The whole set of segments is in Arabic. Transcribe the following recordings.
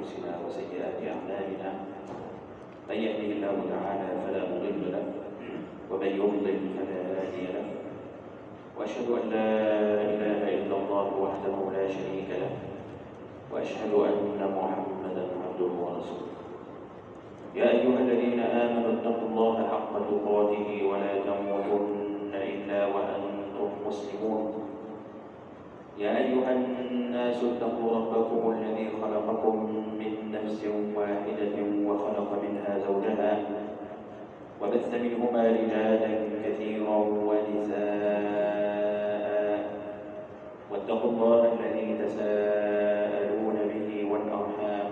أنفسنا وسيئات أعمالنا، من يهده الله تعالى فلا مضل له ومن يضلل فلا هادي له، وأشهد أن لا إله إلا الله وحده لا شريك له، وأشهد أن محمدا عبده ورسوله. يا أيها الذين آمنوا اتقوا الله حق تقاته ولا تموتن إلا وأنتم مسلمون. يا أيها الناس اتقوا ربكم الذي خلقكم من نفس واحدة وخلق منها زوجها وبث منهما رجالا كثيرا ونساء، واتقوا الله الذي تساءلون به والأرحام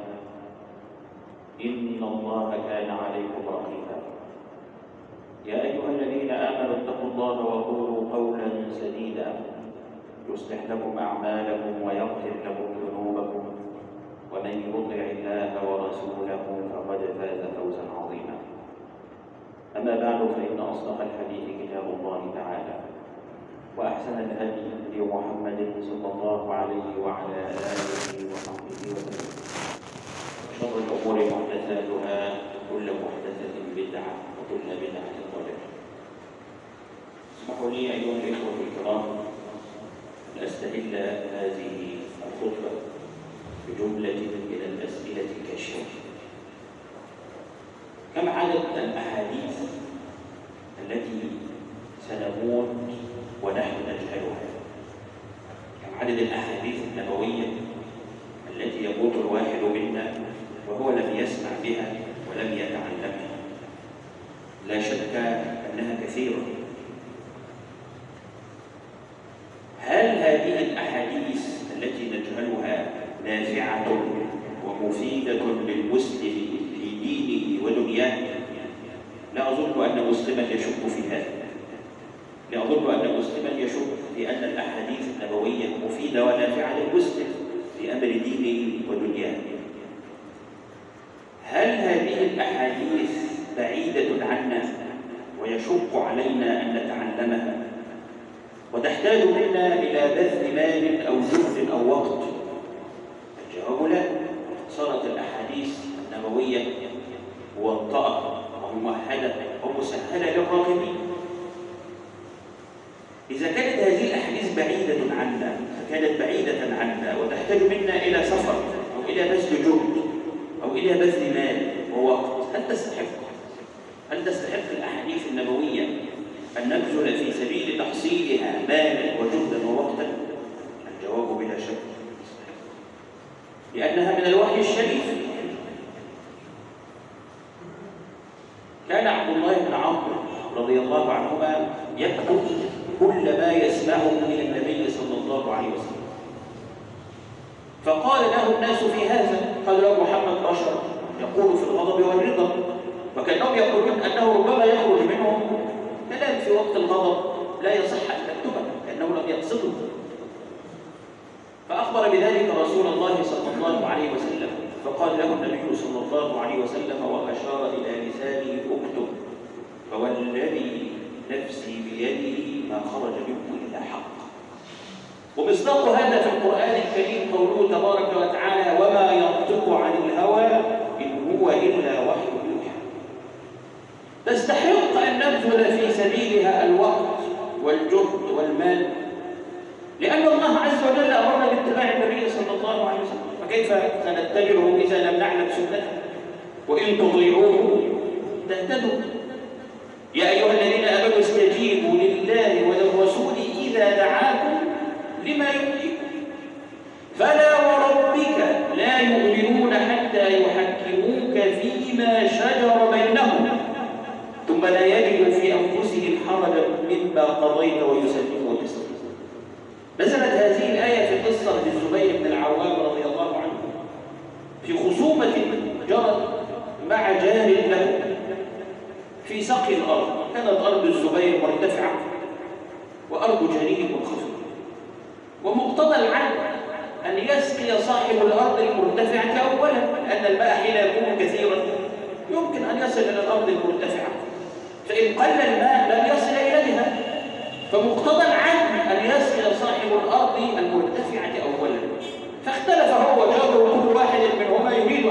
إن الله كان عليكم رقيبا. يا أيها الذين آمنوا اتقوا الله وقولوا قولا سديدا يصلح لكم أعمالكم ويغفر لكم ذنوبكم، ومن يطع الله ورسوله فقد فاز فوزا عظيما. أما بعد، فإن أصدق الحديث كتاب الله تعالى، وأحسن الهدي هدي محمد صلى الله عليه وعلى آله وصحبه وسلم، وشر الأمور محدثاتها، وكل محدثة بدعة وكل بدعة ضلالة. اسمحوا لي أيها الإخوة الكرام أن أستهل هذه الخطبة بجملة من الأسئلة الكاشفة. كم عدد الأحاديث التي سنموت ونحن نجهلها؟ كم عدد الأحاديث النبوية التي يموت الواحد منا وهو لم يسمع بها ولم يتعلمها؟ لا شك أنها كثيرة. هل هذه الأحاديث التي نجهلها نافعة ومفيدة للمسلم في دينه ودنياه؟ لا أظن أن مسلما يشك في هذا. لا أظن أن مسلما يشك في أن الأحاديث النبوية مفيدة ونافعة للمسلم في أمر دينه ودنياه. هل هذه الأحاديث بعيدة عنا ويشق علينا أن نتعلمها وتحتاج منا إلى بذل مال أو جهد أو وقت؟ الجواب لا. صارت الأحاديث النبوية موطأة وممهدة ومسهلة للراغبين. إذا كانت هذه الأحاديث بعيدة عنا وتحتاج منا إلى سفر أو إلى بذل جهد أو إلى بذل مال ووقت، هل تستحق الأحاديث النبوية أن نبذل في سبيل تحصيلها مالا وجهدا ووقتا؟ الجواب بلا شك لأنها من الوحي الشريف. كان عبد الله بن عمرو رضي الله عنهما يكتب كل ما يسمعه من النبي صلى الله عليه وسلم، فقال له الناس في هذا، قال له محمد بشر يقول في الغضب والرضا، وكأنهم يقولون أنه ربما يخرج منهم كلام في وقت الغضب لا يصح أن نكتبه كأنه لم يقصده. فأخبر بذلك رسول الله صلى الله عليه وسلم، فقال له النبي صلى الله عليه وسلم وأشار إلى لسانه اكتب، فوالذي نفسي بيده ما خرج منه إلا حق. ومصداق هذا في القرآن الكريم قوله تبارك وتعالى وما ينطق عن الهوى إن هو إلا وحي يوحى. تستحق أن نبذل في سبيلها الوقت والجهد والمال، لأن الله عز وجل أمرنا باتباع النبي صلى الله عليه وسلم، فكيف سنتبعه إذا لم نعلم سنته؟ وإن تطيعوه تهتدوا. يا أيها الذين آمنوا استجيبوا لله وللرسول إذا دعاكم لما يحييكم، فلا وربك لا يؤمنون حتى يحكموك فيما شجر بينهم ثم لا يجدوا في أنفسهم حرجا مما قضيت ويسلموا تسليما. نزلت هذه الآية في قصة الزبير بن العوام رضي الله عنه في خصومة جرت مع جار له في سقي الأرض. كانت أرض الزبير مرتفعة وأرض جاريه منخفضة، ومقتضى العدل أن يسقي صاحب الأرض المرتفعة أولا، لأن الماء حين يكون كثيرا يمكن أن يصل إلى الأرض المرتفعة، فإن قل الماء لن يصل إليها، فمقتضى العدل أن يسقي صاحب الأرض المرتفعة أولا. فاختلف هو وجاره، كل واحد منهما يريد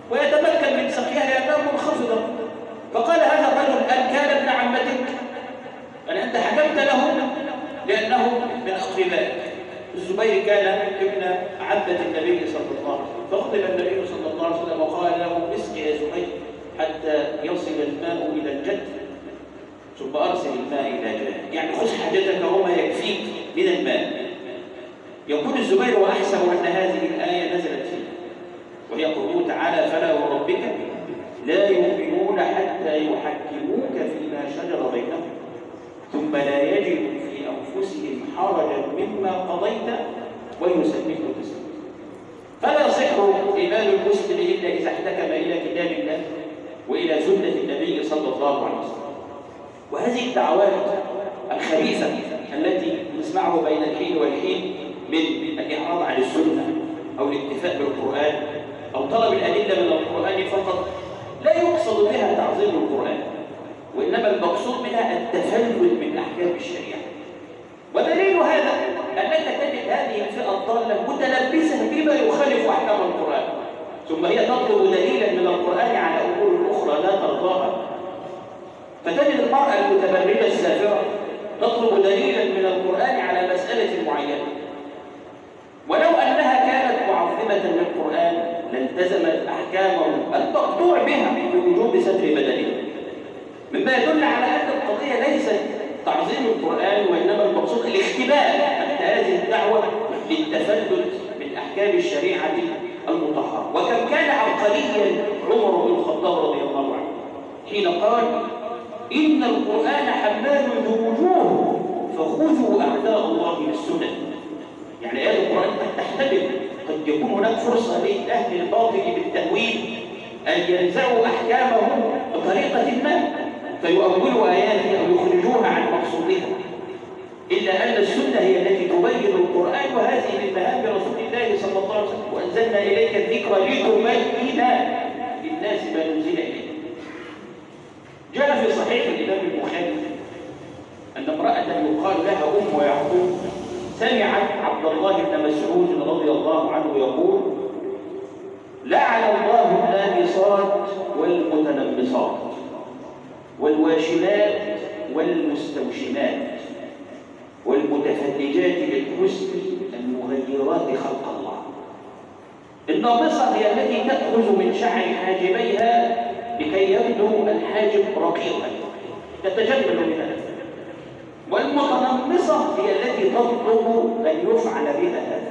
ويتمكن من سقيها لأنها منخفضة. فقال هذا الرجل: أن كان ابن عمتك؟ أن أنت حكمت له لأنه من أقربائك. الزبير كان ابن عمة النبي صلى الله عليه وسلم، فغضب النبي صلى الله عليه وسلم وقال له: اسق يا زبير حتى يصل الماء إلى الجد ثم أرسل الماء إلى جد، يعني خذ حاجتك وما يكفيك من الماء. يقول الزبير: وأحسب أن هذه الآية نزلت فيه، وهي قوله تعالى: فلا وربك لا يؤمنون حتى يحكموك فيما شجر بينهم ثم لا يجدوا في أنفسهم حرجا مما قضيت ويسلموا تسليما. فلا يصح إيمان المسلم إلا إذا احتكم إلى كتاب الله وإلى سنة النبي صلى الله عليه وسلم. وهذه الدعوات الخبيثة التي نسمعه بين الحين والحين من الإعراض عن السنة أو الاكتفاء بالقرآن أو طلب الأدلة من القرآن فقط، لا يقصد بها تعظيم القرآن، وإنما المقصود منها التفلت من أحكام الشريعة. ودليل هذا أنك تجد هذه الفئة الضالة متلبسة بما يخالف أحكام القرآن، ثم هي تطلب دليلا من القرآن على أمور أخرى لا ترضاها. فتجد المرأة المتبرجة السافرة تطلب دليلا من القرآن على مسألة معينة، ولو أنها كانت معظمة للقرآن لالتزمت أحكامه المقطوع بها بوجوب ستر بدنها، مما يدل على أن القضية ليست تعظيم القرآن، وإنما المقصود الاختباء تحت هذه الدعوة للتفلت من أحكام الشريعة المطهرة. وكم كان عبقريا عمر بن الخطاب رضي الله عنه حين قال: إن القرآن حمال ذو وجوه فخذوا أعداء الله بالسنن. يعني آيات القرآن قد تحتمل، قد يكون هناك فرصة لأهل الباطل بالتأويل أن ينزعوا أحكامهم بطريقة ما فيؤولوا آياتها أو يخرجوها عن مقصودها، إلا أن السنة هي التي تبين القرآن، وهذه من مهام رسول الله صلى الله عليه وسلم: وأنزلنا إليك الذكر لتبين للناس ما نزل إليه. جاء في صحيح الإمام البخاري أن امرأة يقال لها أم يعقوب سمعت عبد الله بن مسعود رضي الله عنه يقول: لعن الله النامصات والمتنمصات والواشمات والمستوشمات والمتفلجات للحسن المغيرات خلق الله. النامصة هي التي تأخذ من شعر حاجبيها لكي يبدو الحاجب رقيقا تتجمل منها، والمتنمصة هي التي تطلب أن يفعل بها هذا،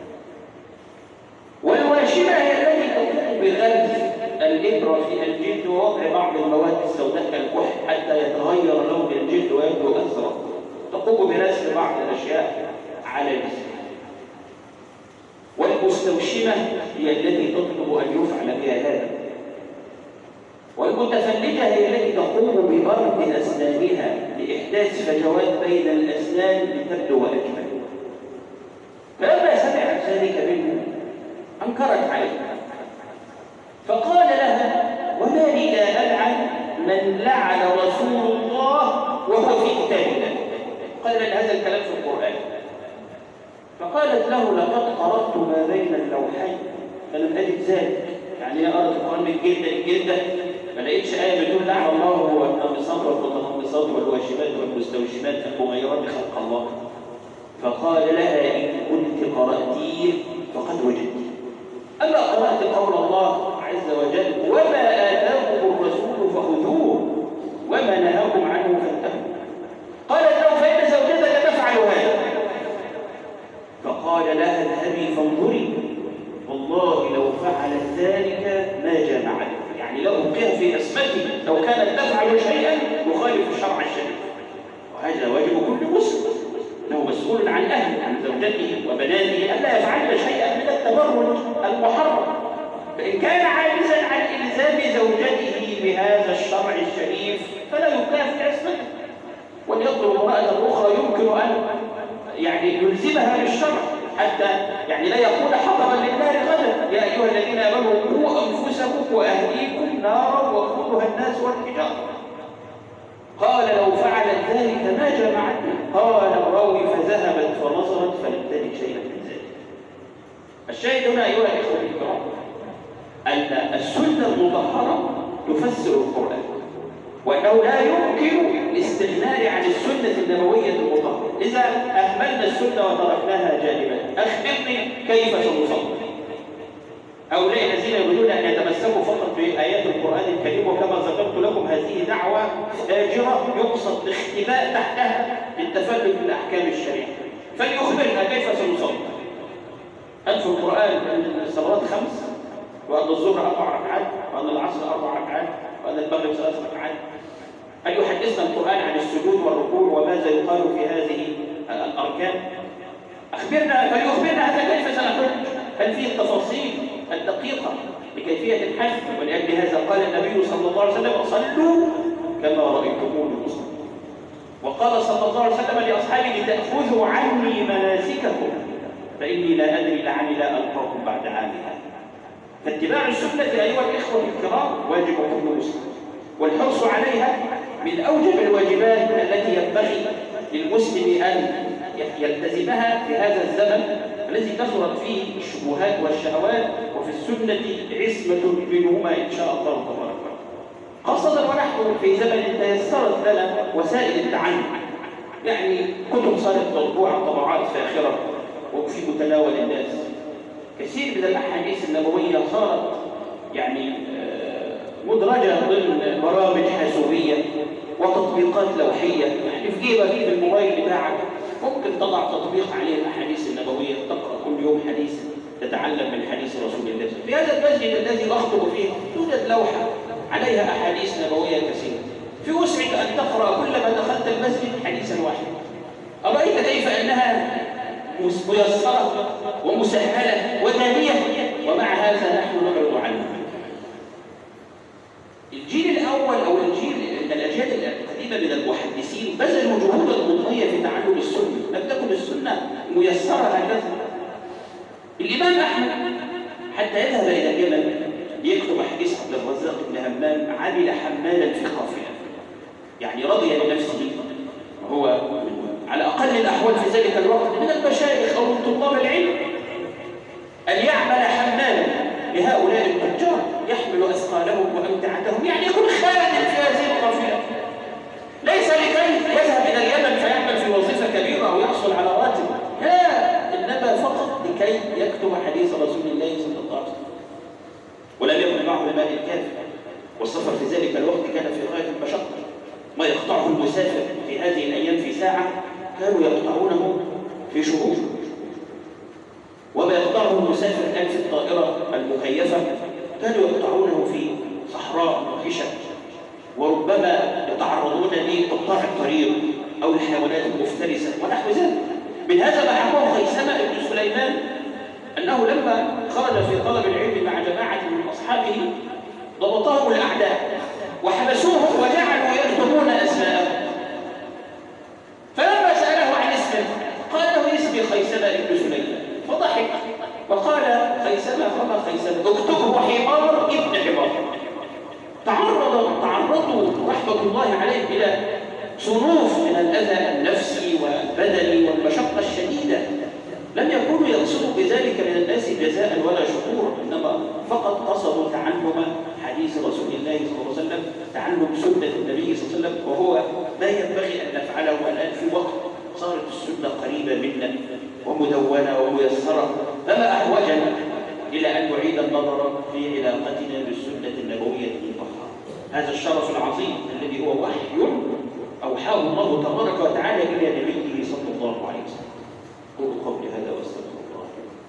والواشمة هي التي تقوم بغرز الإبرة في الجلد ووضع بعض المواد السوداء كالكحل حتى يتغير لون الجلد ويبدو أزرق، تقوم برسم بعض الأشياء على الجسم. والمستوشمة هي التي تطلب أن يفعل بها هذا، والمتفلجة هي التي تقوم ببرد أسنانها لإحداث فجوات بين الأسنان لتبدو أجمل. فلما سمعت ذلك منه أنكرت عليه، فقال لها: وما لي لا ألعن من لعن رسول الله وهو في كتاب الله. قال لها هذا الكلام في القرآن. فقالت له: لقد قرأت ما بين اللوحين فلم أجد ذلك. يعني هي قرأت القرآن من جلدة لجلدة ما لقيتش آية بتقول لعن الله وهو النامصات والمتنمصات والواشمات والمستوشمات المغيرات خلق الله. فقال لها: إن كنت قرأتيه فقد وجدت. أما قرأت قول الله عز وجل: وما آتاكم الرسول فخذوه وما نهاكم عنه فانتهوا. قالت له: فإن زوجتك تفعل هذا. فقال لها: اذهبي فانظري والله لو فعلت ذلك ما جامعت. يعني لو أبقيها في عصمته لو كانت تفعل شيئا يخالف الشرع الشريف، وهذا واجب كل مسلم، انه مسؤول عن اهله عن زوجته وبناته الا يفعلن شيئا من التبرج المحرم. فان كان عاجزا عن الزام زوجته بهذا الشرع الشريف فلا يبقيها في عصمته، وليطلب امراه اخرى يمكن ان يلزمها بالشرع حتى لا يكون حطبا للنار غدا. يا ايها الذين امنوا قوا انفسكم واهليكم نارا وقودها الناس والحجاره. قال: لو فعلت ذلك ما جمعتنا. قال الراوي: فذهبت فنظرت فلم تجد شيئا من ذلك. الشاهد هنا ايها الاخوه الكرام ان السنه تفسر القرآن، وأنه لا يمكن الاستغناء عن السنة النبوية المطهرة. إذا أهملنا السنة وتركناها جانبا، أخبرني كيف سنصلي؟ هؤلاء الذين يريدون أن يتمسكوا فقط بآيات القرآن الكريم، وكما ذكرت لكم هذه دعوة فاجرة يقصد باختباء تحتها للتفلت من أحكام الشريعة. فليخبرنا كيف سنصلي؟ هل في القرآن أن الصلوات 5، وأن الظهر 4 ركعات، وأن العصر 4 ركعات، وأن المغرب 3 ركعات؟ أن يحدثنا القرآن عن السجود والركوع وماذا يقال في هذه الأركان؟ أخبرنا، فليخبرنا هذا كيف سنحج؟ هل فيه التفاصيل الدقيقة لكيفية الحج؟ ولأجل هذا قال النبي صلى الله عليه وسلم: صلوا كما رأيتموني أصلي. وقال صلى الله عليه وسلم لأصحابه: لتأخذوا عني مناسككم فإني لا أدري لعلي لا ألقاكم بعد عامي هذا. فاتباع السنة أيها الإخوة الكرام واجب كل مسلم، والحرص عليها من أوجب الواجبات التي ينبغي للمسلم أن يلتزمها في هذا الزمن الذي كثرت فيه الشبهات والشهوات، وفي السنة عصمة منهما إن شاء الله تبارك وتعالى، خاصة ونحن في زمن تيسرت لنا وسائل التعلم، يعني كتب صارت مطبوعة طبعات فاخرة وفي متناول الناس. كثير من الأحاديث النبوية صارت يعني مدرجة ضمن برامج حاسوبية وتطبيقات لوحية، يعني في جيبك في الموبايل بتاعك ممكن تضع تطبيق عليه الأحاديث النبوية، تقرأ كل يوم حديث، تتعلم من حديث رسول الله. في هذا المسجد الذي أخطب فيه توجد لوحة عليها أحاديث نبوية كثيرة، في وسعك أن تقرأ كلما دخلت المسجد حديثا واحدا. أرأيت كيف أنها ميسرة ومسهلة ودانية، ومع هذا نحن نعرض عنها. الجيل الأول أو الأجيال القديمة من المحدثين بذلوا جهودا مضنية في تعلم السنة، لم تكن السنة ميسرة هكذا. الإمام أحمد حتى يذهب إلى اليمن يكتب حديث عبد الرزاق بن همام: عمل حمالا في قافلة، يعني رضي بنفسه، وهو على أقل الأحوال في ذلك الوقت من المشايخ أو من طلاب العلم، أن يعمل حمالا لهؤلاء التجار يحمل أثقالهم وأمتعتهم، يعني يكون خادم في هذه القافلة، ليس لكي يذهب إلى اليمن فيعمل في وظيفة كبيرة أو يحصل على راتب، لا، إنما فقط لكي يكتب حديث رسول الله صلى الله عليه وسلم. ولم يكن معه المال الكافي، والسفر في ذلك الوقت كان في غاية المشقة. ما يقطعه المسافر في هذه الأيام في ساعة كانوا يقطعونه في شهور، وما يقطعه المسافر الآن في الطائرة المكيفة كانوا يقطعونه في صحراء وخشب، وربما يتعرضون لقطاع الطريق أو الحيوانات المفترسة ونحو ذلك. من هذا ما حكاه خيثمة بن سليمان أنه لما خرج في طلب العلم مع جماعة من أصحابه ضبطهم الأعداء وحبسوهم وجعلوا يكتبون أسماءهم، فلما سأله عن اسمه قال له: اسمي خيثمة بن سليمان، فضحك وقال خيثمة فما خيثمة، اكتبه حمار ابن حمار. تعرضوا رحمة الله عليه إلى صنوف من الأذى النفسي والبدني والمشقة الشديدة، لم يكونوا يقصدوا بذلك من الناس جزاء ولا شكورا، إنما فقط قصدوا تعلم حديث رسول الله صلى الله عليه وسلم، تعلم سنة النبي صلى الله عليه وسلم، وهو ما ينبغي أن نفعله الآن في وقت صارت السنة قريبة منا ومدونة وميسرة. فما أحوجنا إلى أن نعيد النظر في علاقتنا بالسنة النبوية المطهرة، هذا الشرف العظيم الذي هو وحي أوحاه الله تبارك وتعالى إلى نبيه صلى الله عليه وسلم. قولوا قولي هذا واستغفر الله.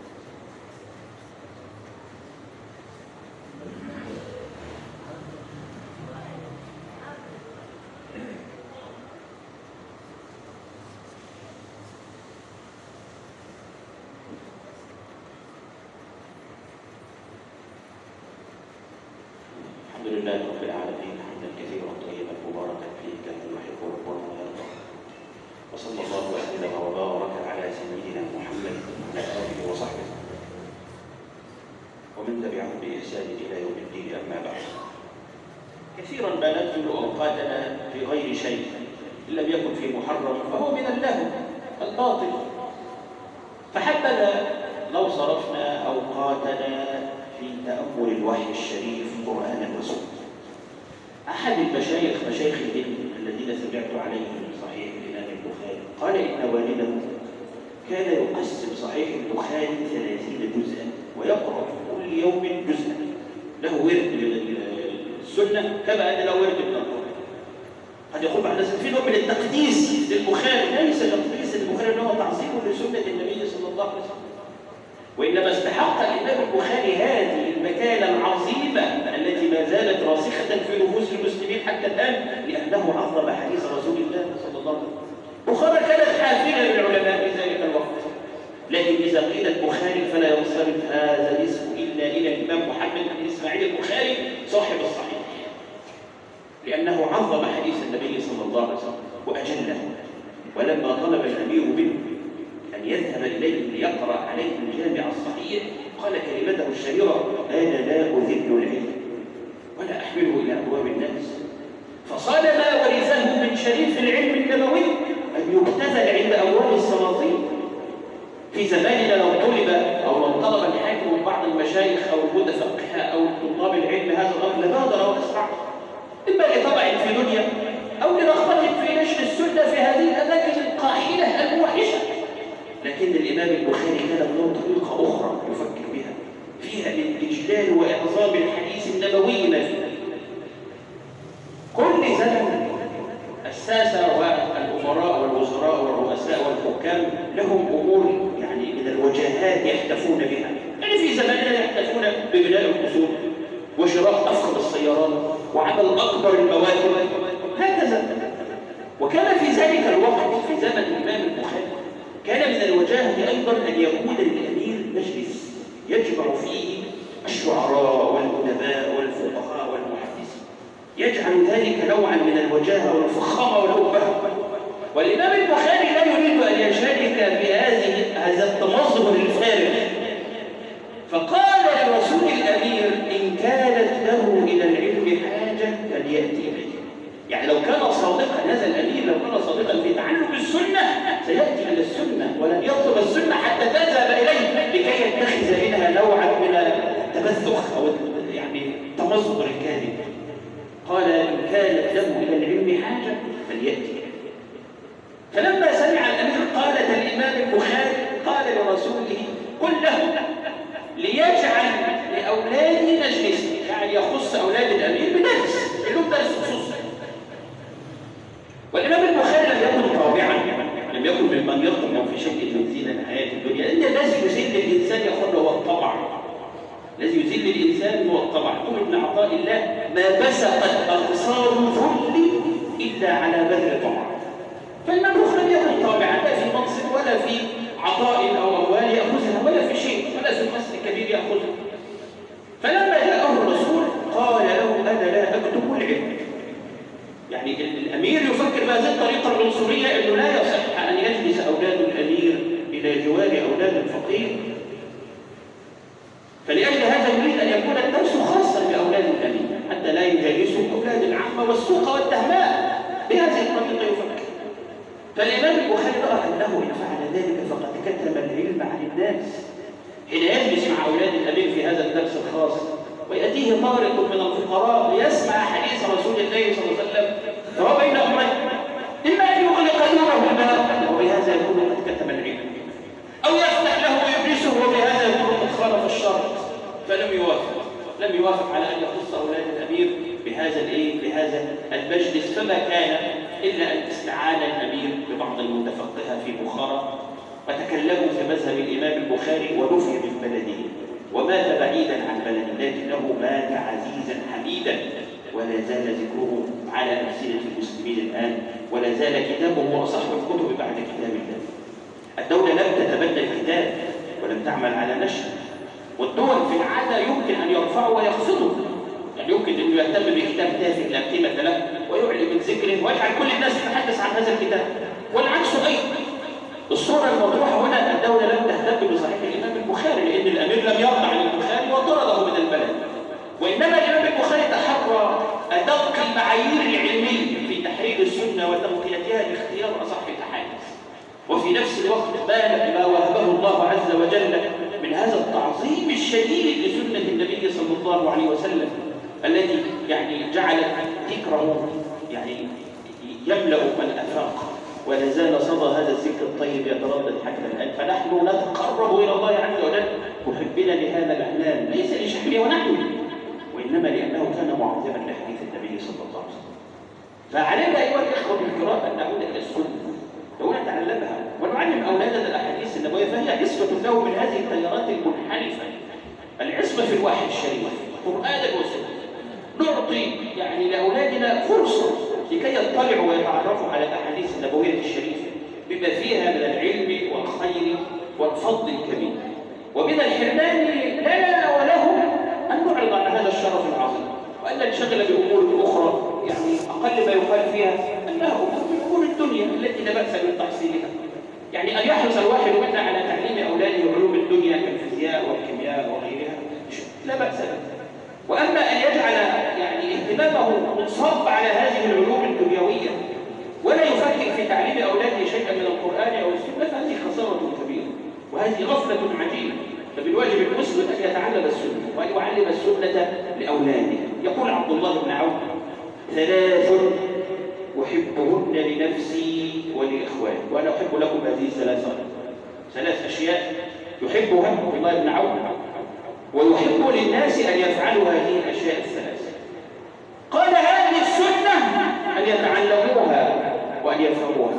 الحمد لله رب العالمين، حمدا كثيرا طيبا مباركا فيه كما يحب ربنا ويرضى، وصلى الله وسلم وبارك على سيدنا محمد وعلى اله وصحبه ومن تبعهم باحسان الى يوم الدين. اما بعد، كثيرا ما نبذل اوقاتنا في غير شيء، ان لم يكن في محرم فهو من اللهو الباطل، فحبذا لو صرفنا اوقاتنا في تامل الوحي الشريف قرانا وسنه. أحد المشايخ مشايخ العلم الذين سمعت عليهم صحيح الإمام البخاري قال إن والده كان يقسم صحيح البخاري 30 جزءا ويقرأ كل يوم جزءا، له ورد من السنة كما أن له ورد من القرآن. قد يقول بعض الناس في نوع من التقديس للبخاري، ليس تقديس للبخاري إنه تعظيم لسنة النبي صلى الله عليه وسلم، وإنما استحق الإمام البخاري هذه المكانة العظيمة التي ما زالت راسخة في نفوس المسلمين حتى الآن لأنه عظم حديث رسول الله صلى الله عليه وسلم. بخارى كانت حافلة بالعلماء في ذلك الوقت، لكن إذا قيل البخاري فلا ينصرف هذا الاسم إلا إلى الإمام محمد بن إسماعيل البخاري صاحب الصحيح، لأنه عظم حديث النبي صلى الله عليه وسلم وأجله. ولما طلب الأمير منه أن يذهب إليه ليقرأ عليه الجامع الصحيح قال كلمته الشهيرة: أنا لا أذل العلم ولا أحمله إلى أبواب الناس. فصال ما ورثه من شريف العلم النبوي أن يبتذل عند أبواب السلاطين. في زماننا لو طلب أو لو طلب الحاكم من بعض المشايخ أو المتفقهة أو طلاب العلم هذا الأمر لبادر وأسرع، إما لطبع في دنيا أو لرغبة في نشر السنة في هذه الأماكن القاحلة الموحشة. لكن الإمام البخاري كان له طريقة أخرى يفكر بها فيها الإجلال وإعظام الحديث النبوي ما فيه. كل زمن الساسة والأمراء والوزراء والرؤساء والحكام لهم أمور يعني من الوجاهات يحتفون بها. يعني في زماننا يحتفون ببناء القصور وشراء أفخم السيارات وعمل أكبر المواكب هكذا. وكان في ذلك الوقت في زمن الإمام البخاري كان من الوجاهة أيضا أن يكون للأمير مجلس يجمع فيه الشعراء والأدباء والفقهاء والمحدثين، يجعل ذلك نوعا من الوجاهة والفخامة والأبهة. والإمام البخاري لا يريد أن يشارك في هذا التمظهر الفارغ، فقال لرسول الأمير: إن كانت له إلى العلم حاجة فليأتي به. يعني لو كان صادقا هذا الأمير، لو كان صادقا في تعلم السنة سيأتي إلى السنة ولن يطلب السنة حتى تذهب إليه لكي يتخذ منها نوعا من التبذخ أو يعني التمظهر الكاذب. قال: إن كانت له إلى العلم حاجة فليأتي. فلما سمع الأمير قالت الإمام البخاري قال لرسوله: قل له ليجعل لأولادي مجلسا، يعني يخص أولاد الأمير بدرس، لهم درس خصوصي. والإمام البخاري لم يكن طابعا، لم يكن ممن يطمع في شيء من زينة الحياة الدنيا، لأن الذي يذل الإنسان يقول هو الطبع. الذي يذل الإنسان هو الطبع. يقول ابن عطاء الله: ما بسقت أغصار ذل إلا على بذر طمع. فالإمام البخاري لم يكن طابعا لا في منصب ولا في عطاء أو أموال يأخذها ولا في شيء ولا في قصر كبير يأخذها. فلما جاءه الرسول قال له: أنا لا أكتب العلم. يعني الأمير يفكر بهذه الطريقة العنصرية أنه لا يصح أن يجلس أولاد الأمير إلى جوار أولاد الفقير، فلأجل هذا يريد أن يكون الدرس خاصا بأولاد الأمير حتى لا يجالسوا أولاد العامة والسوق والتهماء. بهذه الطريقة يفكر. فالإمام البخاري رأى أنه إن فعل ذلك فقد كتم العلم عن الناس حين يجلس مع أولاد الأمير في هذا الدرس الخاص ويأتيه طارق من الفقراء ليسمع حديث رسول الله صلى الله عليه وسلم، فهو بين أمرين: إما أن يغلق نوره وبهذا يكون قد كتم العلم، أو يفتح له ويبلسه وبهذا يكون قد خالف الشرط. فلم يوافق على أن يخص أولاد الأمير بهذا المجلس. فما كان إلا أن استعان الأمير ببعض المتفقهة في بخارى وتكلموا في مذهب الإمام البخاري ونفي من بلده ومات بعيدا عن بلده، لكنه مات عزيزا حميدا ولا زال ذكره على ألسنة المسلمين الآن، ولا زال كتابه أصح الكتب بعد كتاب الله. الدولة لم تتبنى الكتاب ولم تعمل على نشره، والدول في العادة يمكن أن يرفعوا ويخفضوا، يعني يمكن أن يهتم بكتاب تافه لا قيمة له ويعلن من ذكره ويجعل كل الناس تتحدث عن هذا الكتاب، والعكس أيضا. الصورة المطروحة هنا الدولة لم تهتم بصحيح الإمام البخاري لأن الأمير لم يرضى عن البخاري وطرده من البلد، وإنما الإمام البخاري تحرى أدق المعايير العلمية في تحرير السنة وتنقيتها لاختيار أصح الأحاديث، وفي نفس الوقت ما وهبه الله عز وجل من هذا التعظيم الشديد لسنة النبي صلى الله عليه وسلم التي يعني جعلت ذكره يعني يملأ الآفاق، ولا زال صدى هذا الذكر الطيب يتردد حتى الآن. فنحن نتقرب إلى الله عز وجل محبنا لهذا الإعلان، ليس لشأنه ونحن، وإنما لأنه كان معظما لحديث النبي صلى الله عليه وسلم. فعلينا أيها الإخوة الكرام أن نعود إلى السنة ونتعلمها ونعلم أولادنا الأحاديث النبوية، فهي عصمة له من هذه التيارات المنحرفة. العصمة في الوحي الشريف قرآنا وسنة. نعطي يعني لأولادنا فرصة لكي يطلعوا ويتعرفوا على الأحاديث النبوية الشريفة بما فيها من العلم والخير والفضل الكبير، ومن الحرمان لنا ولهم أن نعرض عن هذا الشرف العظيم، وأن ننشغل بأمور أخرى يعني أقل ما يقال فيها أنها أمور الدنيا التي لا بأس من تحصيلها. يعني أن يحرص الواحد منا على تعليم أولاده علوم الدنيا كالفيزياء والكيمياء وغيرها لا بأس به، وأما أن يجعل يعني اهتمامه منصب على هذه العلوم الدنيوية ولا يفكر في تعليم أولاده شيئا من القرآن أو السنة، فهذه خسارة كبيرة وهذه غفلة عجيبة. فبالواجب المسلم أن يتعلم السنة وأن يعلم السنة لأولاده. يقول عبد الله بن عوف: ثلاث أحبهن لنفسي ولإخواني. وأنا أحب لكم هذه ثلاث أشياء يحبها عبد الله بن عوف ويحب للناس أن يفعلوا هذه الأشياء الثلاثة. قال: هذه السنة أن يتعلموها وأن يفهموها،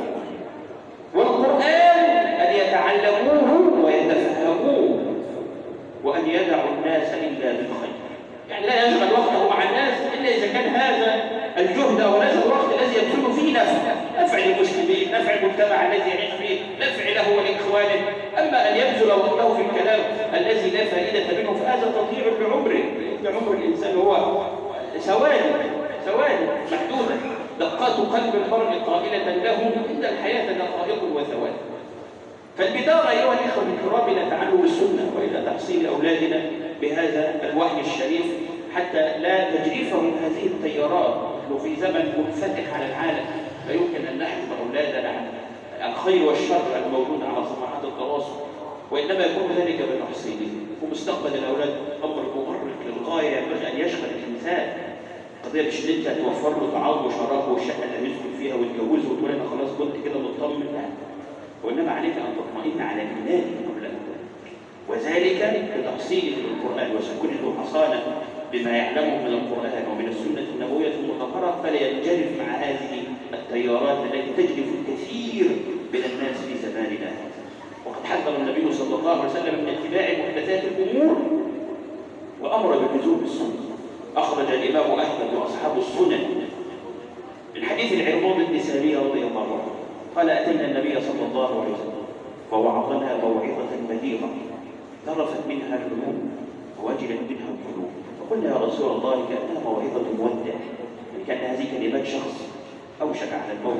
والقرآن أن يتعلموه ويتفهموه، وأن يدعوا الناس إلا بالخير. يعني لا يشغل وقته مع الناس إلا إذا كان هذا الجهد أو هذا الوقت الذي يبذل فيه نفع للمسلمين، نفع المجتمع الذي يعيش فيه، نفع له ولإخوانه. أما أن يبذل وقته في الكلام الذي لا فائدة منه فهذا تضييع لعمره. عمر الإنسان هو ثواني محدودة، دقات قلب المرء قائلة له إن الحياة دقائق وثواني. فالبداية أيها الإخوة الكرام إلى تعلم السنة وإلى تحصيل أولادنا بهذا الوحي الشريف حتى لا تجرفهم هذه التيارات. نحن في زمن منفتح على العالم، لا يمكن أن نحجب أولادنا عن الخير والشر الموجود على صفحات التواصل، وإنما يكون ذلك بتحصيله. ومستقبل الأولاد أمر مغرق للغاية ينبغي أن يشغل الإنسان. قضية مش أنت توفر له طعام وشراب والشقة اللي يسكن فيها ويتجوزه وتقول أنا خلاص كنت كده مطمن، لا، وإنما عليك أن تطمئن على إيمانك قبل أن تطمئن، وذلك بتحصيله للقرآن وسكنه حصانة بما يعلمه من القرآن ومن السنة النبوية المطهرة، فلا ينجرف مع هذه التيارات التي تجرف الكثير من الناس في زماننا. وقد حذر النبي صلى الله عليه وسلم من اتباع محدثات الأمور وأمر بلزوم السنة. أخرج الإمام أحمد وأصحاب السنن من حديث العرباض بن سارية رضي الله عنه قال: أتينا النبي صلى الله عليه وسلم فوعظنا موعظة بليغة ذرفت منها القلوب ووجلت منها القلوب، فقلنا يا رسول الله كأنها موعظة مودع، كأن هذه كلمات شخص أوشك على الموت،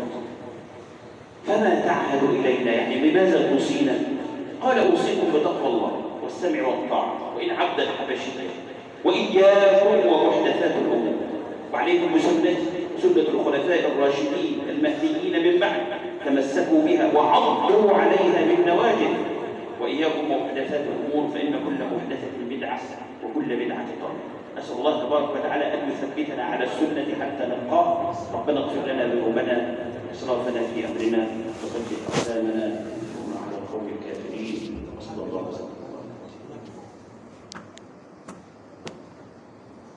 فما تعهد إلينا؟ يعني بماذا توصينا؟ قال: أوصيكم بتقوى الله والسمع والطاعة وإن عبدا حبشيا، وإياكم ومحدثات الأمور، وعليكم بسنة الخلفاء الراشدين المهديين من بعد، تمسكوا بها وعضوا عليها بالنواجذ، وإياكم ومحدثات الأمور فإن كل محدثة بدعة وكل بدعة ضلالة. نسأل الله تبارك وتعالى أن يثبتنا على السنة حتى نلقاه. ربنا اغفر لنا ذنوبنا وإسرافنا في أمرنا وثبت